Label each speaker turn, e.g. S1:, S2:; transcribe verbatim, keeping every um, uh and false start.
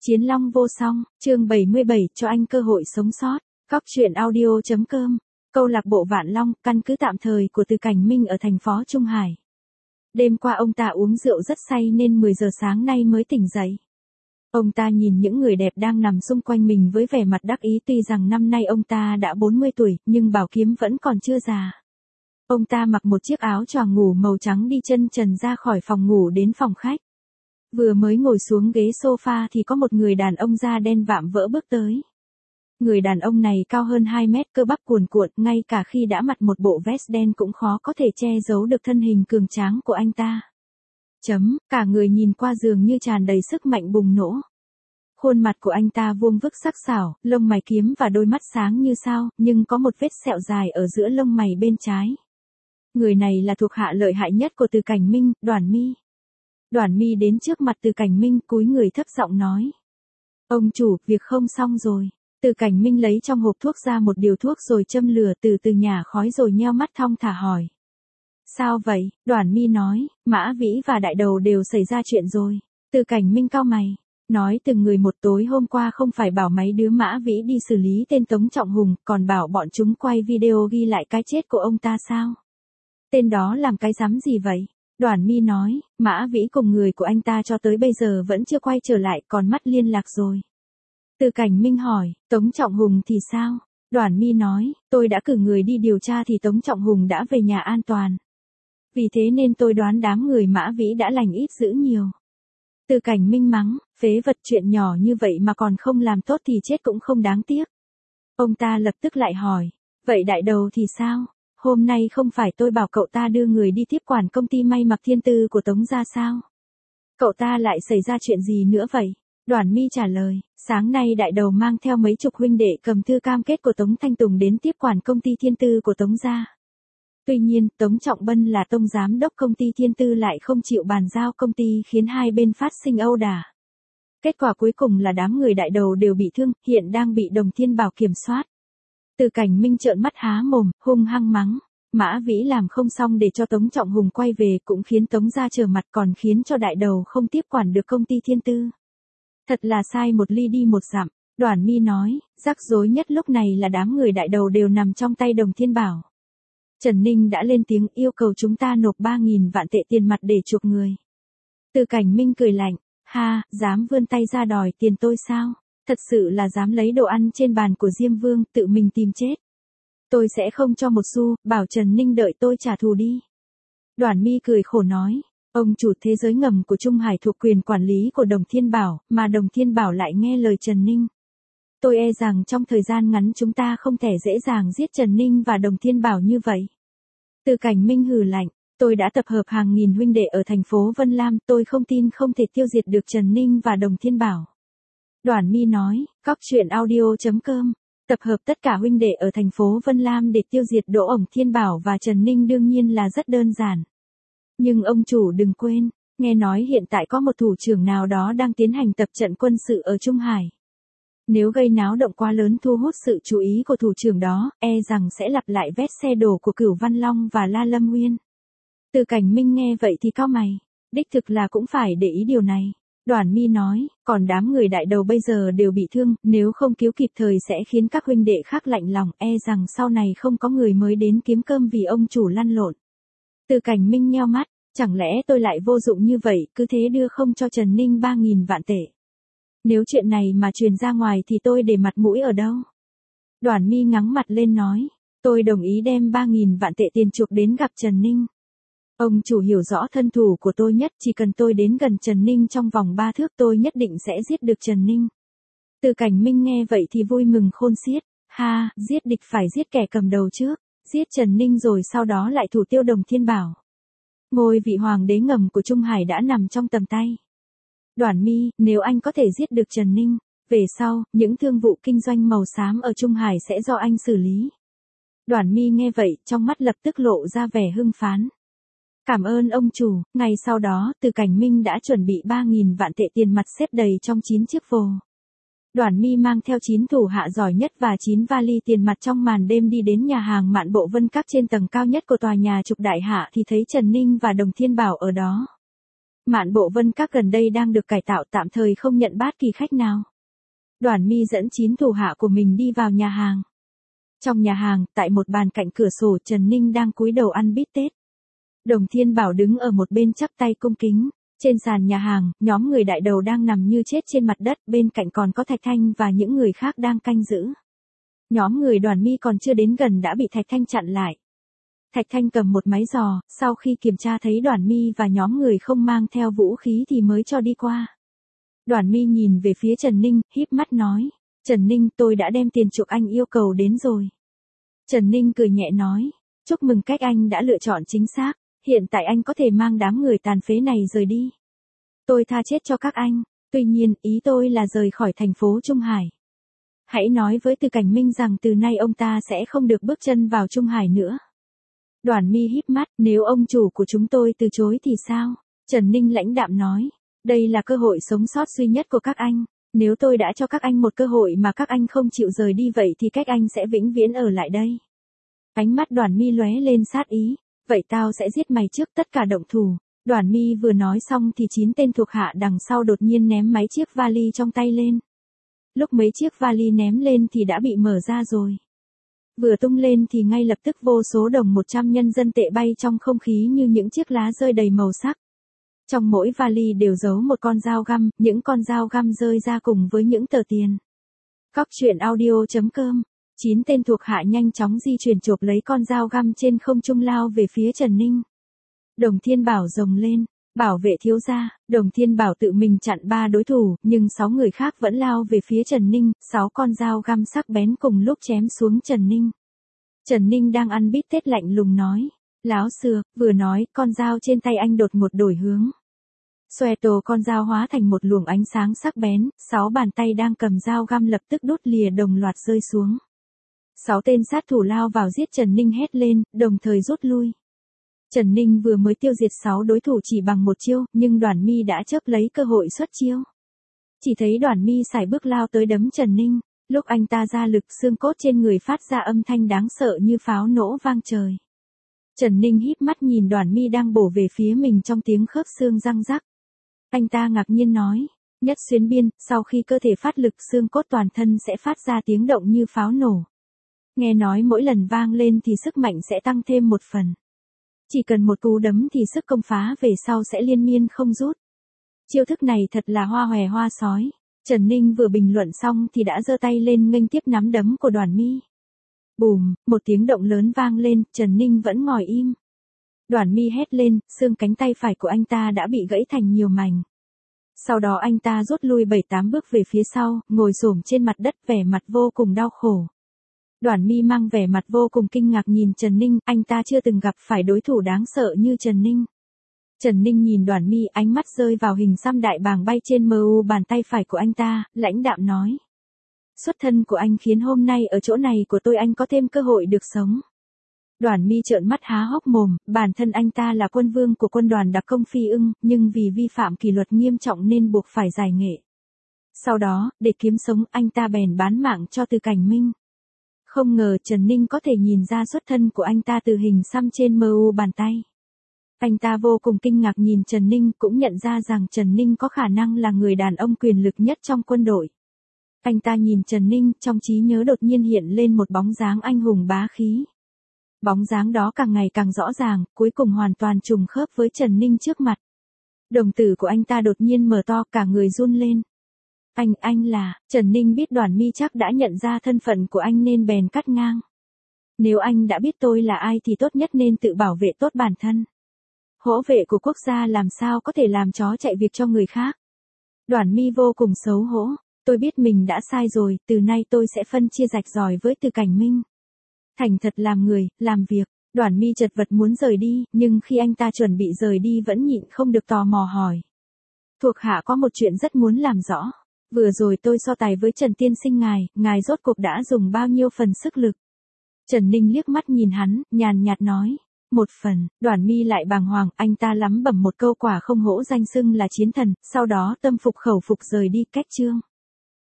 S1: Chiến long vô song, chương bảy mươi bảy, cho anh cơ hội sống sót. Cóc truyện audio chấm com, câu lạc bộ Vạn Long, căn cứ tạm thời của Từ Cảnh Minh ở thành phố Trung Hải. Đêm qua ông ta uống rượu rất say nên mười giờ sáng nay mới tỉnh dậy. Ông ta nhìn những người đẹp đang nằm xung quanh mình với vẻ mặt đắc ý, tuy rằng năm nay ông ta đã bốn mươi tuổi, nhưng bảo kiếm vẫn còn chưa già. Ông ta mặc một chiếc áo choàng ngủ màu trắng đi chân trần ra khỏi phòng ngủ đến phòng khách. Vừa mới ngồi xuống ghế sofa thì có một người đàn ông da đen vạm vỡ bước tới. Người đàn ông này cao hơn hai mét, cơ bắp cuồn cuộn, ngay cả khi đã mặc một bộ vest đen cũng khó có thể che giấu được thân hình cường tráng của anh ta. Chấm, cả người nhìn qua dường như tràn đầy sức mạnh bùng nổ. Khuôn mặt của anh ta vuông vức sắc sảo, lông mày kiếm và đôi mắt sáng như sao, nhưng có một vết sẹo dài ở giữa lông mày bên trái. Người này là thuộc hạ lợi hại nhất của Từ Cảnh Minh, Đoàn My. Đoàn My đến trước mặt Từ Cảnh Minh, cúi người thấp giọng nói: "Ông chủ, việc không xong rồi." Từ Cảnh Minh lấy trong hộp thuốc ra một điều thuốc rồi châm lửa, từ từ nhả khói rồi nheo mắt thong thả hỏi: "Sao vậy?" Đoàn My nói: "Mã Vĩ và Đại Đầu đều xảy ra chuyện rồi." Từ Cảnh Minh cau mày, nói từng người một: "Tối hôm qua không phải bảo mấy đứa Mã Vĩ đi xử lý tên Tống Trọng Hùng, còn bảo bọn chúng quay video ghi lại cái chết của ông ta sao? Tên đó làm cái rắm gì vậy?" Đoàn My nói: "Mã Vĩ cùng người của anh ta cho tới bây giờ vẫn chưa quay trở lại, còn mất liên lạc rồi." Từ Cảnh Minh hỏi: "Tống Trọng Hùng thì sao?" Đoàn My nói: "Tôi đã cử người đi điều tra thì Tống Trọng Hùng đã về nhà an toàn. Vì thế nên tôi đoán đám người Mã Vĩ đã lành ít dữ nhiều." Từ Cảnh Minh mắng: "Phế vật, chuyện nhỏ như vậy mà còn không làm tốt thì chết cũng không đáng tiếc." Ông ta lập tức lại hỏi: "Vậy Đại Đầu thì sao? Hôm nay không phải tôi bảo cậu ta đưa người đi tiếp quản công ty may mặc Thiên Tư của Tống gia sao? Cậu ta lại xảy ra chuyện gì nữa vậy?" Đoàn My trả lời: "Sáng nay Đại Đầu mang theo mấy chục huynh đệ cầm thư cam kết của Tống Thanh Tùng đến tiếp quản công ty Thiên Tư của Tống gia. Tuy nhiên, Tống Trọng Bân là tổng giám đốc công ty Thiên Tư lại không chịu bàn giao công ty, khiến hai bên phát sinh ẩu đả. Kết quả cuối cùng là đám người Đại Đầu đều bị thương, hiện đang bị Đồng Thiên Bảo kiểm soát." Từ Cảnh Minh trợn mắt há mồm, hung hăng mắng: "Mã Vĩ làm không xong để cho Tống Trọng Hùng quay về, cũng khiến Tống gia trở mặt, còn khiến cho Đại Đầu không tiếp quản được công ty Thiên Tư. Thật là sai một ly đi một dặm." Đoàn My nói: "Rắc rối nhất lúc này là đám người Đại Đầu đều nằm trong tay Đồng Thiên Bảo. Trần Ninh đã lên tiếng yêu cầu chúng ta nộp ba nghìn vạn tệ tiền mặt để chuộc người." Từ Cảnh Minh cười lạnh: "Ha, dám vươn tay ra đòi tiền tôi sao? Thật sự là dám lấy đồ ăn trên bàn của Diêm Vương tự mình tìm chết. Tôi sẽ không cho một xu, bảo Trần Ninh đợi tôi trả thù đi." Đoàn My cười khổ nói: "Ông chủ, thế giới ngầm của Trung Hải thuộc quyền quản lý của Đồng Thiên Bảo, mà Đồng Thiên Bảo lại nghe lời Trần Ninh. Tôi e rằng trong thời gian ngắn chúng ta không thể dễ dàng giết Trần Ninh và Đồng Thiên Bảo như vậy." Từ Cảnh Minh hừ lạnh: "Tôi đã tập hợp hàng nghìn huynh đệ ở thành phố Vân Lam, tôi không tin không thể tiêu diệt được Trần Ninh và Đồng Thiên Bảo." Đoàn My nói: "Cóc truyện audio chấm com, tập hợp tất cả huynh đệ ở thành phố Vân Lam để tiêu diệt Đỗ Ổng Thiên Bảo và Trần Ninh đương nhiên là rất đơn giản. Nhưng ông chủ đừng quên, nghe nói hiện tại có một thủ trưởng nào đó đang tiến hành tập trận quân sự ở Trung Hải. Nếu gây náo động quá lớn thu hút sự chú ý của thủ trưởng đó, e rằng sẽ lặp lại vết xe đổ của Cửu Văn Long và La Lâm Nguyên." Từ Cảnh Minh nghe vậy thì cau mày, đích thực là cũng phải để ý điều này. Đoàn My nói: "Còn đám người Đại Đầu bây giờ đều bị thương, nếu không cứu kịp thời sẽ khiến các huynh đệ khác lạnh lòng, e rằng sau này không có người mới đến kiếm cơm vì ông chủ lăn lộn." Từ Cảnh Minh nheo mắt: "Chẳng lẽ tôi lại vô dụng như vậy, cứ thế đưa không cho Trần Ninh ba nghìn vạn tệ? Nếu chuyện này mà truyền ra ngoài thì tôi để mặt mũi ở đâu?" Đoàn My ngắng mặt lên nói: "Tôi đồng ý đem ba nghìn vạn tệ tiền chuộc đến gặp Trần Ninh. Ông chủ hiểu rõ thân thủ của tôi nhất, chỉ cần tôi đến gần Trần Ninh trong vòng ba thước tôi nhất định sẽ giết được Trần Ninh." Từ Cảnh Minh nghe vậy thì vui mừng khôn xiết: "Ha, giết địch phải giết kẻ cầm đầu trước, giết Trần Ninh rồi sau đó lại thủ tiêu Đồng Thiên Bảo. Ngôi vị hoàng đế ngầm của Trung Hải đã nằm trong tầm tay. Đoàn My, nếu anh có thể giết được Trần Ninh, về sau, những thương vụ kinh doanh màu xám ở Trung Hải sẽ do anh xử lý." Đoàn My nghe vậy, trong mắt lập tức lộ ra vẻ hưng phấn: "Cảm ơn ông chủ." Ngay sau đó, Từ Cảnh Minh đã chuẩn bị ba nghìn vạn tệ tiền mặt xếp đầy trong chín chiếc vồ. Đoàn My mang theo chín thủ hạ giỏi nhất và chín vali tiền mặt trong màn đêm đi đến nhà hàng Mạn Bộ Vân Các trên tầng cao nhất của tòa nhà Trục Đại Hạ thì thấy Trần Ninh và Đồng Thiên Bảo ở đó. Mạn Bộ Vân Các gần đây đang được cải tạo, tạm thời không nhận bát kỳ khách nào. Đoàn My dẫn chín thủ hạ của mình đi vào nhà hàng. Trong nhà hàng, tại một bàn cạnh cửa sổ, Trần Ninh đang cúi đầu ăn bít tết. Đồng Thiên Bảo đứng ở một bên chắp tay cung kính. Trên sàn nhà hàng, nhóm người đại đầu đang nằm như chết trên mặt đất, bên cạnh còn có Thạch Thanh và những người khác đang canh giữ. Nhóm người Đoàn My còn chưa đến gần đã bị Thạch Thanh chặn lại. Thạch Thanh cầm một máy giò, sau khi kiểm tra thấy Đoàn My và nhóm người không mang theo vũ khí thì mới cho đi qua. Đoàn My nhìn về phía Trần Ninh, híp mắt nói, Trần Ninh, tôi đã đem tiền chuộc anh yêu cầu đến rồi. Trần Ninh cười nhẹ nói, chúc mừng cách anh đã lựa chọn chính xác, hiện tại anh có thể mang đám người tàn phế này rời đi. Tôi tha chết cho các anh, tuy nhiên, ý tôi là rời khỏi thành phố Trung Hải. Hãy nói với Từ Cảnh Minh rằng từ nay ông ta sẽ không được bước chân vào Trung Hải nữa. Đoàn My híp mắt, nếu ông chủ của chúng tôi từ chối thì sao? Trần Ninh lãnh đạm nói, đây là cơ hội sống sót duy nhất của các anh. Nếu tôi đã cho các anh một cơ hội mà các anh không chịu rời đi vậy thì các anh sẽ vĩnh viễn ở lại đây. Ánh mắt Đoàn My lóe lên sát ý, vậy tao sẽ giết mày trước, tất cả động thủ. Đoàn My vừa nói xong thì chín tên thuộc hạ đằng sau đột nhiên ném mấy chiếc vali trong tay lên. Lúc mấy chiếc vali ném lên thì đã bị mở ra rồi. Vừa tung lên thì ngay lập tức vô số đồng một trăm nhân dân tệ bay trong không khí như những chiếc lá rơi đầy màu sắc. Trong mỗi vali đều giấu một con dao găm, những con dao găm rơi ra cùng với những tờ tiền. Cóc truyện audio chấm com. Chín tên thuộc hạ nhanh chóng di chuyển chộp lấy con dao găm trên không trung lao về phía Trần Ninh. Đồng Thiên Bảo rồng lên, bảo vệ thiếu gia. Đồng Thiên Bảo tự mình chặn ba đối thủ, nhưng sáu người khác vẫn lao về phía Trần Ninh, sáu con dao găm sắc bén cùng lúc chém xuống Trần Ninh. Trần Ninh đang ăn bít tết lạnh lùng nói, láo xược, vừa nói, con dao trên tay anh đột ngột đổi hướng. Xoẹt tổ con dao hóa thành một luồng ánh sáng sắc bén, sáu bàn tay đang cầm dao găm lập tức đốt lìa đồng loạt rơi xuống. Sáu tên sát thủ lao vào giết Trần Ninh hét lên, đồng thời rút lui. Trần Ninh vừa mới tiêu diệt sáu đối thủ chỉ bằng một chiêu, nhưng Đoàn My đã chớp lấy cơ hội xuất chiêu. Chỉ thấy Đoàn My sải bước lao tới đấm Trần Ninh, lúc anh ta ra lực xương cốt trên người phát ra âm thanh đáng sợ như pháo nổ vang trời. Trần Ninh híp mắt nhìn Đoàn My đang bổ về phía mình trong tiếng khớp xương răng rắc. Anh ta ngạc nhiên nói, nhất xuyến biên, sau khi cơ thể phát lực xương cốt toàn thân sẽ phát ra tiếng động như pháo nổ. Nghe nói mỗi lần vang lên thì sức mạnh sẽ tăng thêm một phần. Chỉ cần một cú đấm thì sức công phá về sau sẽ liên miên không rút. Chiêu thức này thật là hoa hòe hoa sói. Trần Ninh vừa bình luận xong thì đã giơ tay lên nghênh tiếp nắm đấm của Đoàn My. Bùm, một tiếng động lớn vang lên, Trần Ninh vẫn ngồi im. Đoàn My hét lên, xương cánh tay phải của anh ta đã bị gãy thành nhiều mảnh. Sau đó anh ta rút lui bảy tám bước về phía sau, ngồi xổm trên mặt đất vẻ mặt vô cùng đau khổ. Đoàn My mang vẻ mặt vô cùng kinh ngạc nhìn Trần Ninh, anh ta chưa từng gặp phải đối thủ đáng sợ như Trần Ninh. Trần Ninh nhìn Đoàn My, ánh mắt rơi vào hình xăm đại bàng bay trên mờ u bàn tay phải của anh ta, lãnh đạm nói. Xuất thân của anh khiến hôm nay ở chỗ này của tôi anh có thêm cơ hội được sống. Đoàn My trợn mắt há hốc mồm, bản thân anh ta là quân vương của quân đoàn đặc công Phi Ưng, nhưng vì vi phạm kỷ luật nghiêm trọng nên buộc phải giải nghệ. Sau đó, để kiếm sống, anh ta bèn bán mạng cho Từ Cảnh Minh. Không ngờ Trần Ninh có thể nhìn ra xuất thân của anh ta từ hình xăm trên mờ u bàn tay. Anh ta vô cùng kinh ngạc nhìn Trần Ninh, cũng nhận ra rằng Trần Ninh có khả năng là người đàn ông quyền lực nhất trong quân đội. Anh ta nhìn Trần Ninh, trong trí nhớ đột nhiên hiện lên một bóng dáng anh hùng bá khí. Bóng dáng đó càng ngày càng rõ ràng, cuối cùng hoàn toàn trùng khớp với Trần Ninh trước mặt. Đồng tử của anh ta đột nhiên mở to, cả người run lên. Anh, anh là, Trần Ninh biết Đoàn My chắc đã nhận ra thân phận của anh nên bèn cắt ngang. Nếu anh đã biết tôi là ai thì tốt nhất nên tự bảo vệ tốt bản thân. Hỗ vệ của quốc gia làm sao có thể làm chó chạy việc cho người khác. Đoàn My vô cùng xấu hổ, tôi biết mình đã sai rồi, từ nay tôi sẽ phân chia rạch ròi với Từ Cảnh Minh. Thành thật làm người, làm việc. Đoàn My chật vật muốn rời đi, nhưng khi anh ta chuẩn bị rời đi vẫn nhịn không được tò mò hỏi. Thuộc hạ có một chuyện rất muốn làm rõ. Vừa rồi tôi so tài với Trần Tiên Sinh ngài, ngài rốt cuộc đã dùng bao nhiêu phần sức lực. Trần Ninh liếc mắt nhìn hắn, nhàn nhạt nói. Một phần. Đoàn My lại bàng hoàng, anh ta lắm bẩm một câu quả không hổ danh xưng là chiến thần, sau đó tâm phục khẩu phục rời đi. Cách chương.